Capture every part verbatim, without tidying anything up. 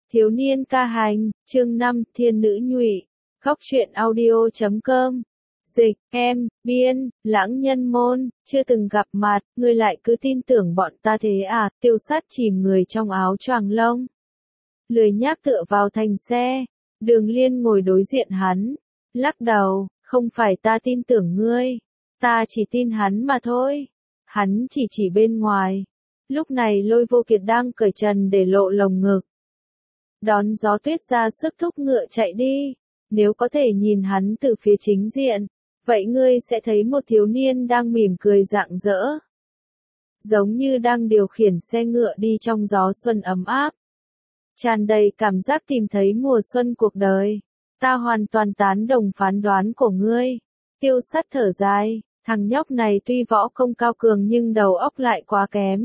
Thiếu niên ca hành, chương năm, thiên nữ nhụy. Góc truyện audio chấm com. Dịch, em, biên, lãng nhân môn, chưa từng gặp mặt, ngươi lại cứ tin tưởng bọn ta thế à, Tiêu Sắt chìm người trong áo choàng lông. Lười nhác tựa vào thành xe, Đường Liên ngồi đối diện hắn, lắc đầu, không phải ta tin tưởng ngươi, ta chỉ tin hắn mà thôi. Hắn chỉ chỉ bên ngoài. Lúc này Lôi Vô Kiệt đang cởi trần để lộ lồng ngực. Đón gió tuyết ra sức thúc ngựa chạy đi. Nếu có thể nhìn hắn từ phía chính diện, vậy ngươi sẽ thấy một thiếu niên đang mỉm cười rạng rỡ. Giống như đang điều khiển xe ngựa đi trong gió xuân ấm áp. Tràn đầy cảm giác tìm thấy mùa xuân cuộc đời. Ta hoàn toàn tán đồng phán đoán của ngươi. Tiêu Sắt thở dài, thằng nhóc này tuy võ công cao cường nhưng đầu óc lại quá kém.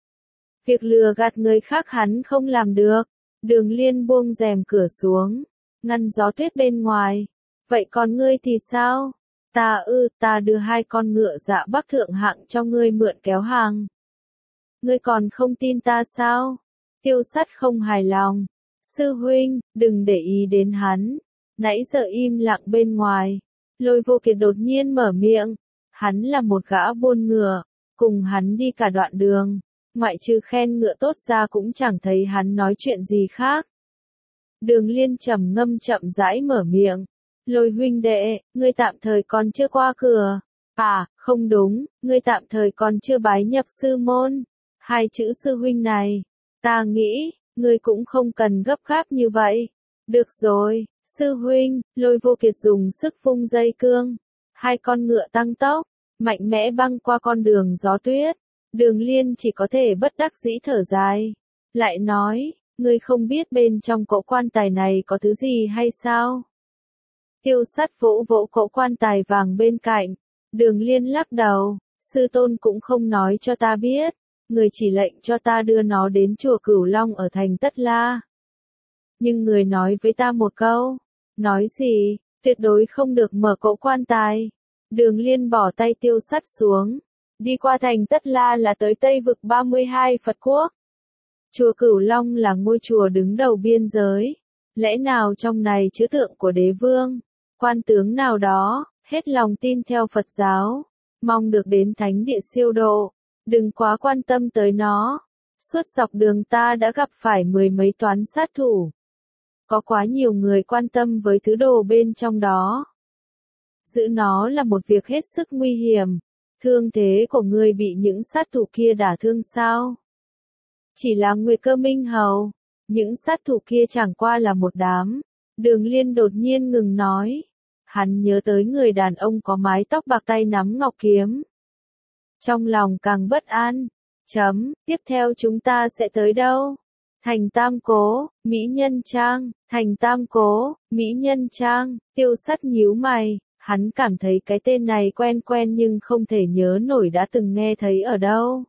Việc lừa gạt người khác hắn không làm được. Đường Liên buông rèm cửa xuống, ngăn gió tuyết bên ngoài. Vậy còn ngươi thì sao? Ta ư, ta đưa hai con ngựa dạ bắc thượng hạng cho ngươi mượn kéo hàng. Ngươi còn không tin ta sao? Tiêu Sắt không hài lòng. Sư huynh, đừng để ý đến hắn. Nãy giờ im lặng bên ngoài. Lôi Vô Kiệt đột nhiên mở miệng. Hắn là một gã buôn ngựa, cùng hắn đi cả đoạn đường. Ngoại trừ khen ngựa tốt ra cũng chẳng thấy hắn nói chuyện gì khác. Đường Liên trầm ngâm chậm rãi mở miệng. Lôi huynh đệ, ngươi tạm thời còn chưa qua cửa. À, không đúng, ngươi tạm thời còn chưa bái nhập sư môn. Hai chữ sư huynh này, ta nghĩ, ngươi cũng không cần gấp gáp như vậy. Được rồi, sư huynh, Lôi Vô Kiệt dùng sức vung dây cương. Hai con ngựa tăng tốc, mạnh mẽ băng qua con đường gió tuyết. Đường Liên chỉ có thể bất đắc dĩ thở dài. Lại nói, ngươi không biết bên trong cỗ quan tài này có thứ gì hay sao? Tiêu Sắt vỗ vỗ cỗ quan tài vàng bên cạnh. Đường Liên lắc đầu, sư tôn cũng không nói cho ta biết. Người chỉ lệnh cho ta đưa nó đến chùa Cửu Long ở thành Tất La. Nhưng người nói với ta một câu. Nói gì? Tuyệt đối không được mở cỗ quan tài. Đường Liên bỏ tay Tiêu Sắt xuống. Đi qua thành Tất La là tới Tây vực ba mươi hai Phật quốc. Chùa Cửu Long là ngôi chùa đứng đầu biên giới. Lẽ nào trong này chứa tượng của đế vương, quan tướng nào đó, hết lòng tin theo Phật giáo, mong được đến thánh địa siêu độ, đừng quá quan tâm tới nó. Suốt dọc đường ta đã gặp phải mười mấy toán sát thủ. Có quá nhiều người quan tâm với thứ đồ bên trong đó. Giữ nó là một việc hết sức nguy hiểm. Thương thế của ngươi bị những sát thủ kia đả thương sao? Chỉ là Nguyệt Cơ Minh Hầu. Những sát thủ kia chẳng qua là một đám. Đường Liên đột nhiên ngừng nói. Hắn nhớ tới người đàn ông có mái tóc bạc tay nắm ngọc kiếm. Trong lòng càng bất an. Chấm, tiếp theo chúng ta sẽ tới đâu? Thành Tam Cố, Mỹ Nhân Trang, Thành Tam Cố, Mỹ Nhân Trang, Tiêu Sắt nhíu mày. Hắn cảm thấy cái tên này quen quen nhưng không thể nhớ nổi đã từng nghe thấy ở đâu.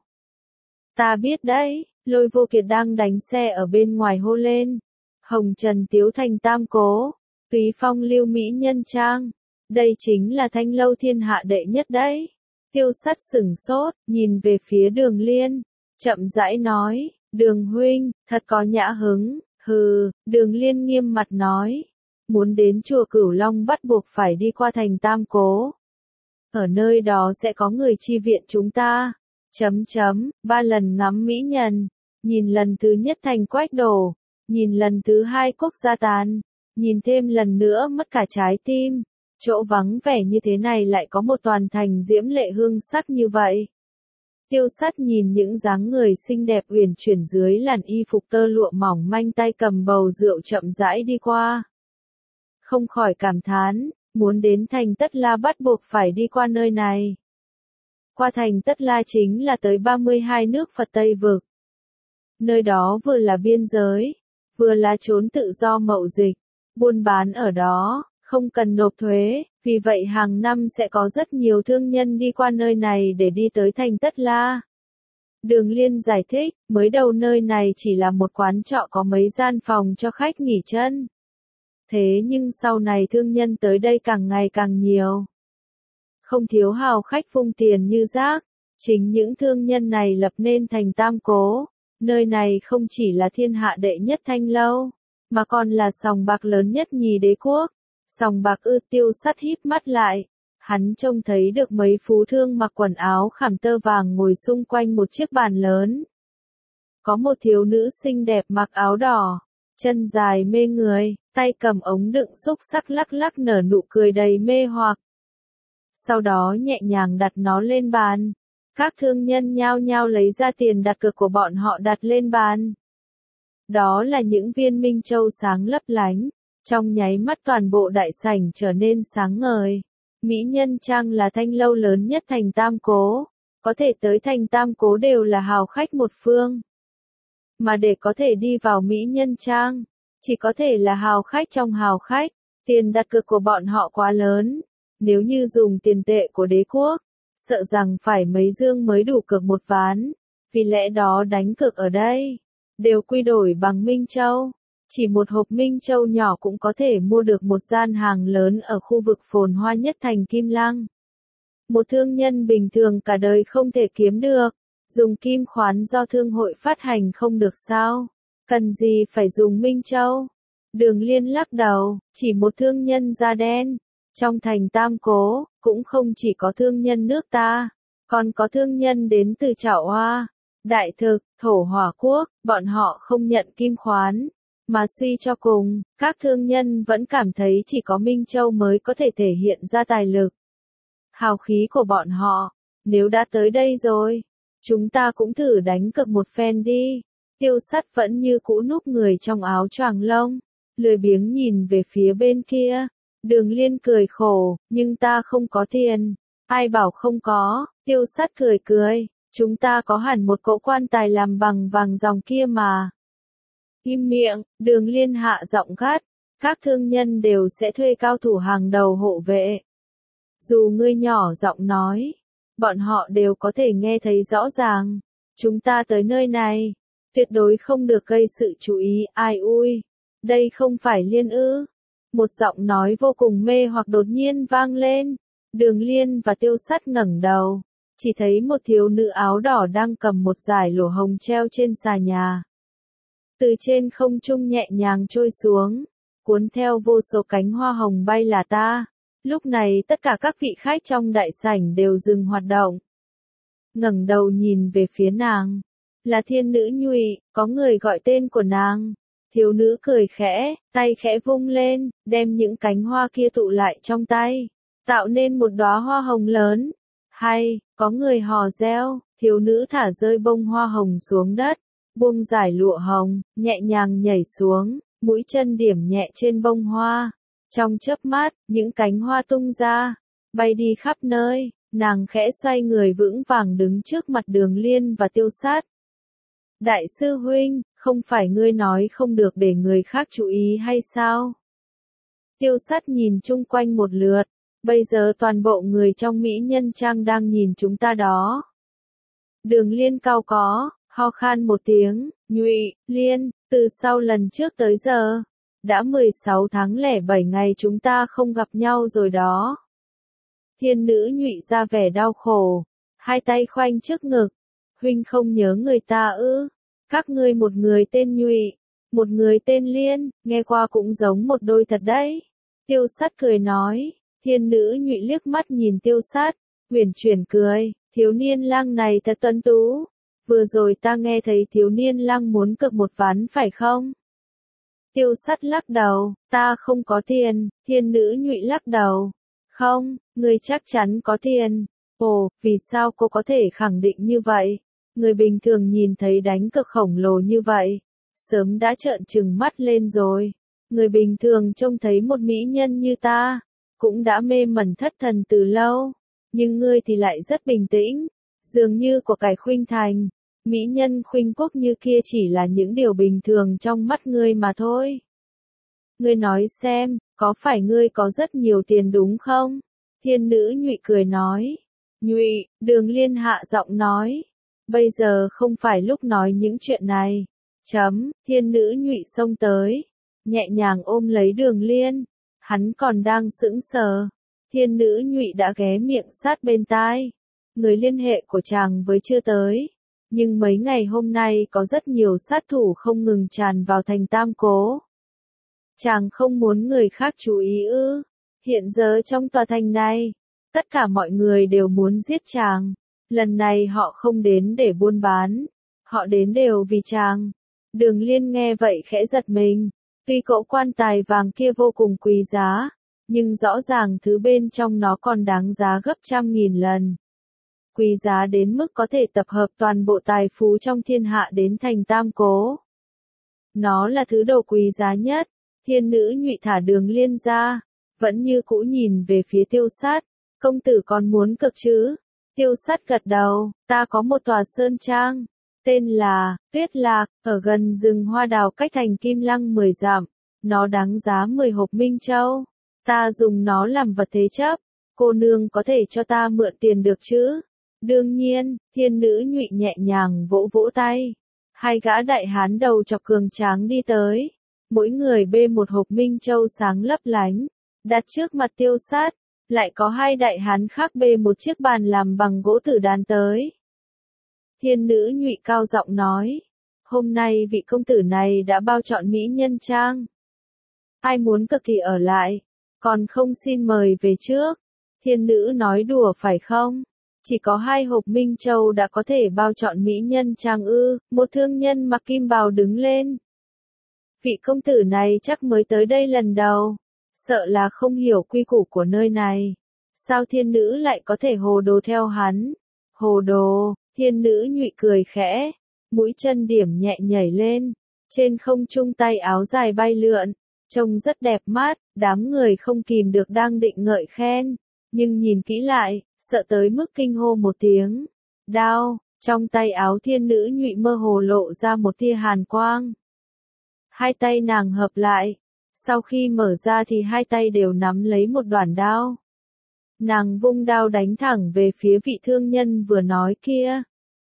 Ta biết đấy, Lôi Vô Kiệt đang đánh xe ở bên ngoài hô lên. Hồng Trần Tiếu Thành Tam Cố, Túy Phong Lưu Mỹ Nhân Trang. Đây chính là thanh lâu thiên hạ đệ nhất đấy. Tiêu Sắt sửng sốt, nhìn về phía Đường Liên. Chậm rãi nói, Đường huynh, thật có nhã hứng. Hừ, Đường Liên nghiêm mặt nói. Muốn đến chùa Cửu Long bắt buộc phải đi qua thành Tam Cố. Ở nơi đó sẽ có người chi viện chúng ta. Chấm chấm, ba lần ngắm mỹ nhân. Nhìn lần thứ nhất thành quách đổ. Nhìn lần thứ hai quốc gia tàn. Nhìn thêm lần nữa mất cả trái tim. Chỗ vắng vẻ như thế này lại có một toàn thành diễm lệ hương sắc như vậy. Tiêu Sắt nhìn những dáng người xinh đẹp uyển chuyển dưới làn y phục tơ lụa mỏng manh, tay cầm bầu rượu chậm rãi đi qua. Không khỏi cảm thán, muốn đến thành Tất La bắt buộc phải đi qua nơi này. Qua thành Tất La chính là tới ba mươi hai nước Phật Tây vực. Nơi đó vừa là biên giới, vừa là chốn tự do mậu dịch, buôn bán ở đó, không cần nộp thuế, vì vậy hàng năm sẽ có rất nhiều thương nhân đi qua nơi này để đi tới thành Tất La. Đường Liên giải thích, mới đầu nơi này chỉ là một quán trọ có mấy gian phòng cho khách nghỉ chân. Thế nhưng sau này thương nhân tới đây càng ngày càng nhiều. Không thiếu hào khách vung tiền như rác. Chính những thương nhân này lập nên thành Tam Cố. Nơi này không chỉ là thiên hạ đệ nhất thanh lâu, mà còn là sòng bạc lớn nhất nhì đế quốc. Sòng bạc ư? Tiêu Sắt híp mắt lại. Hắn trông thấy được mấy phú thương mặc quần áo khảm tơ vàng ngồi xung quanh một chiếc bàn lớn. Có một thiếu nữ xinh đẹp mặc áo đỏ, chân dài mê người, tay cầm ống đựng xúc xắc lắc lắc nở nụ cười đầy mê hoặc. Sau đó nhẹ nhàng đặt nó lên bàn. Các thương nhân nhao nhao lấy ra tiền đặt cược của bọn họ đặt lên bàn. Đó là những viên minh châu sáng lấp lánh. Trong nháy mắt toàn bộ đại sảnh trở nên sáng ngời. Mỹ Nhân Trang là thanh lâu lớn nhất thành Tam Cố. Có thể tới thành Tam Cố đều là hào khách một phương. Mà để có thể đi vào Mỹ Nhân Trang, chỉ có thể là hào khách trong hào khách. Tiền đặt cược của bọn họ quá lớn. Nếu như dùng tiền tệ của đế quốc, sợ rằng phải mấy dương mới đủ cược một ván. Vì lẽ đó đánh cược ở đây, đều quy đổi bằng Minh Châu. Chỉ một hộp Minh Châu nhỏ cũng có thể mua được một gian hàng lớn ở khu vực phồn hoa nhất thành Kim Lăng. Một thương nhân bình thường cả đời không thể kiếm được. Dùng kim khoán do thương hội phát hành không được sao? Cần gì phải dùng Minh Châu? Đường Liên lắc đầu, chỉ một thương nhân da đen. Trong thành Tam Cố, cũng không chỉ có thương nhân nước ta, còn có thương nhân đến từ Trảo Hoa, Đại Thực, Thổ Hỏa Quốc, bọn họ không nhận kim khoán. Mà suy cho cùng, các thương nhân vẫn cảm thấy chỉ có Minh Châu mới có thể thể hiện ra tài lực, hào khí của bọn họ. Nếu đã tới đây rồi, chúng ta cũng thử đánh cược một phen đi. Tiêu Sắt vẫn như cũ núp người trong áo choàng lông, lười biếng nhìn về phía bên kia. Đường Liên cười khổ, nhưng ta không có tiền. Ai bảo không có? Tiêu Sắt cười cười, chúng ta có hẳn một cỗ quan tài làm bằng vàng dòng kia mà. Im miệng, Đường Liên hạ giọng gắt, các thương nhân đều sẽ thuê cao thủ hàng đầu hộ vệ. Dù ngươi nhỏ giọng nói, bọn họ đều có thể nghe thấy rõ ràng. Chúng ta tới nơi này, tuyệt đối không được gây sự chú ý. Ai ui, đây không phải Liên ư? Một giọng nói vô cùng mê hoặc đột nhiên vang lên. Đường Liên và Tiêu Sắt ngẩng đầu, chỉ thấy một thiếu nữ áo đỏ đang cầm một dải lụa hồng treo trên xà nhà. Từ trên không trung nhẹ nhàng trôi xuống, cuốn theo vô số cánh hoa hồng bay là ta. Lúc này tất cả các vị khách trong đại sảnh đều dừng hoạt động. Ngẩng đầu nhìn về phía nàng, là Thiên Nữ Nhụy, có người gọi tên của nàng. Thiếu nữ cười khẽ, tay khẽ vung lên, đem những cánh hoa kia tụ lại trong tay, tạo nên một đóa hoa hồng lớn. Hay, có người hò reo, thiếu nữ thả rơi bông hoa hồng xuống đất, buông dải lụa hồng, nhẹ nhàng nhảy xuống, mũi chân điểm nhẹ trên bông hoa. Trong chớp mắt, những cánh hoa tung ra, bay đi khắp nơi, nàng khẽ xoay người vững vàng đứng trước mặt Đường Liên và Tiêu Sắt. Đại sư huynh, không phải ngươi nói không được để người khác chú ý hay sao? Tiêu Sắt nhìn chung quanh một lượt, bây giờ toàn bộ người trong Mỹ Nhân Trang đang nhìn chúng ta đó. Đường Liên cau có, ho khan một tiếng, Nhụy, Liên, từ sau lần trước tới giờ, đã mười sáu tháng lẻ bảy ngày chúng ta không gặp nhau rồi đó. Thiên Nữ Nhụy ra vẻ đau khổ, hai tay khoanh trước ngực. Huynh không nhớ người ta ư? Các ngươi một người tên Nhụy, một người tên Liên, nghe qua cũng giống một đôi thật đấy. Tiêu Sắt cười nói. Thiên Nữ Nhụy liếc mắt nhìn Tiêu Sắt, huyền chuyển cười, thiếu niên lang này thật tuấn tú. Vừa rồi ta nghe thấy thiếu niên lang muốn cược một ván phải không? Tiêu Sắt lắc đầu, ta không có tiền. Thiên Nữ Nhụy lắc đầu, không, ngươi chắc chắn có tiền. Ồ, vì sao cô có thể khẳng định như vậy? Người bình thường nhìn thấy đánh cược khổng lồ như vậy, sớm đã trợn trừng mắt lên rồi. Người bình thường trông thấy một mỹ nhân như ta, cũng đã mê mẩn thất thần từ lâu. Nhưng ngươi thì lại rất bình tĩnh, dường như của cải khuynh thành. Mỹ nhân khuynh quốc như kia chỉ là những điều bình thường trong mắt ngươi mà thôi. Ngươi nói xem, có phải ngươi có rất nhiều tiền đúng không? Thiên Nữ Nhụy cười nói. Nhụy, Đường Liên hạ giọng nói. Bây giờ không phải lúc nói những chuyện này. Chấm, Thiên Nữ Nhụy xông tới, nhẹ nhàng ôm lấy Đường Liên. Hắn còn đang sững sờ. Thiên Nữ Nhụy đã ghé miệng sát bên tai. Người liên hệ của chàng với chưa tới. Nhưng mấy ngày hôm nay có rất nhiều sát thủ không ngừng tràn vào thành Tam Cố. Chàng không muốn người khác chú ý ư? Hiện giờ trong tòa thành này, tất cả mọi người đều muốn giết chàng. Lần này họ không đến để buôn bán, họ đến đều vì chàng. Đường Liên nghe vậy khẽ giật mình, tuy cỗ quan tài vàng kia vô cùng quý giá, nhưng rõ ràng thứ bên trong nó còn đáng giá gấp trăm nghìn lần. Quý giá đến mức có thể tập hợp toàn bộ tài phú trong thiên hạ đến thành Tam Cố. Nó là thứ đồ quý giá nhất. Thiên nữ Nhụy thả Đường Liên ra, vẫn như cũ nhìn về phía Tiêu Sát. Công tử còn muốn cực chứ? Tiêu Sát gật đầu, ta có một tòa sơn trang, tên là Tuyết Lạc, ở gần rừng hoa đào cách thành Kim Lăng mười dặm. Nó đáng giá mười hộp minh châu. Ta dùng nó làm vật thế chấp. Cô nương có thể cho ta mượn tiền được chứ? Đương nhiên, thiên nữ Nhụy nhẹ nhàng vỗ vỗ tay. Hai gã đại hán đầu chọc cường tráng đi tới. Mỗi người bê một hộp minh châu sáng lấp lánh, đặt trước mặt Tiêu Sát. Lại có hai đại hán khác bê một chiếc bàn làm bằng gỗ tử đàn tới. Thiên nữ Nhụy cao giọng nói, hôm nay vị công tử này đã bao chọn mỹ nhân trang. Ai muốn cực thì ở lại, còn không xin mời về trước. Thiên nữ nói đùa phải không? Chỉ có hai hộp minh châu đã có thể bao chọn mỹ nhân trang ư? Một thương nhân mặc kim bào đứng lên. Vị công tử này chắc mới tới đây lần đầu, sợ là không hiểu quy củ của nơi này. Sao thiên nữ lại có thể hồ đồ theo hắn? Hồ đồ, thiên nữ Nhụy cười khẽ, mũi chân điểm nhẹ nhảy lên, trên không trung tay áo dài bay lượn, trông rất đẹp mắt, đám người không kìm được đang định ngợi khen, nhưng nhìn kỹ lại, sợ tới mức kinh hô một tiếng. Đao, trong tay áo thiên nữ Nhụy mơ hồ lộ ra một tia hàn quang. Hai tay nàng hợp lại, sau khi mở ra thì hai tay đều nắm lấy một đoạn đao. Nàng vung đao đánh thẳng về phía vị thương nhân vừa nói kia.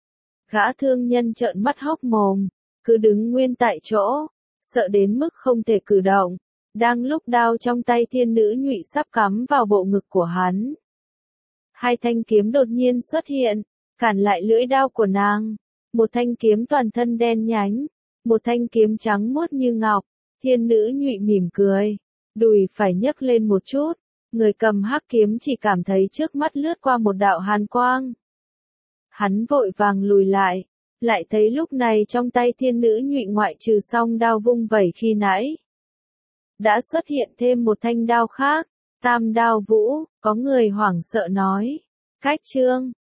Gã thương nhân trợn mắt hốc mồm, cứ đứng nguyên tại chỗ, sợ đến mức không thể cử động. Đang lúc đao trong tay thiên nữ Nhụy sắp cắm vào bộ ngực của hắn, hai thanh kiếm đột nhiên xuất hiện, cản lại lưỡi đao của nàng. Một thanh kiếm toàn thân đen nhánh, một thanh kiếm trắng muốt như ngọc. Thiên nữ Nhụy mỉm cười, đùi phải nhấc lên một chút, người cầm hắc kiếm chỉ cảm thấy trước mắt lướt qua một đạo hàn quang. Hắn vội vàng lùi lại, lại thấy lúc này trong tay thiên nữ Nhụy ngoại trừ song đao vung vẩy khi nãy, đã xuất hiện thêm một thanh đao khác, tam đao vũ. Có người hoảng sợ nói, cách trương,